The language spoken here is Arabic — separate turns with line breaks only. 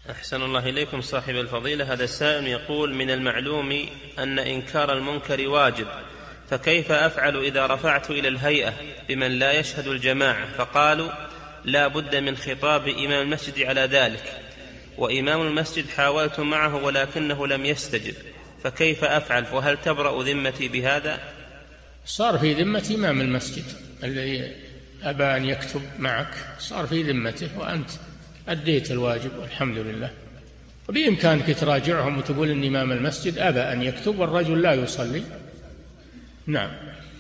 أحسن الله إليكم صاحب الفضيلة. هذا السائل يقول: من المعلوم أن إنكار المنكر واجب، فكيف أفعل إذا رفعت إلى الهيئة بمن لا يشهد الجماعة فقالوا لا بد من خطاب إمام المسجد على ذلك، وإمام المسجد حاولت معه ولكنه لم يستجب، فكيف أفعل؟ وهل تبرأ ذمتي بهذا؟
صار في ذمة إمام المسجد الذي أبى أن يكتب معك، صار في ذمته وأنت أديت الواجب والحمد لله. وبإمكانك تراجعهم وتقول إن إمام المسجد أبى أن يكتب والرجل لا يصلي. نعم.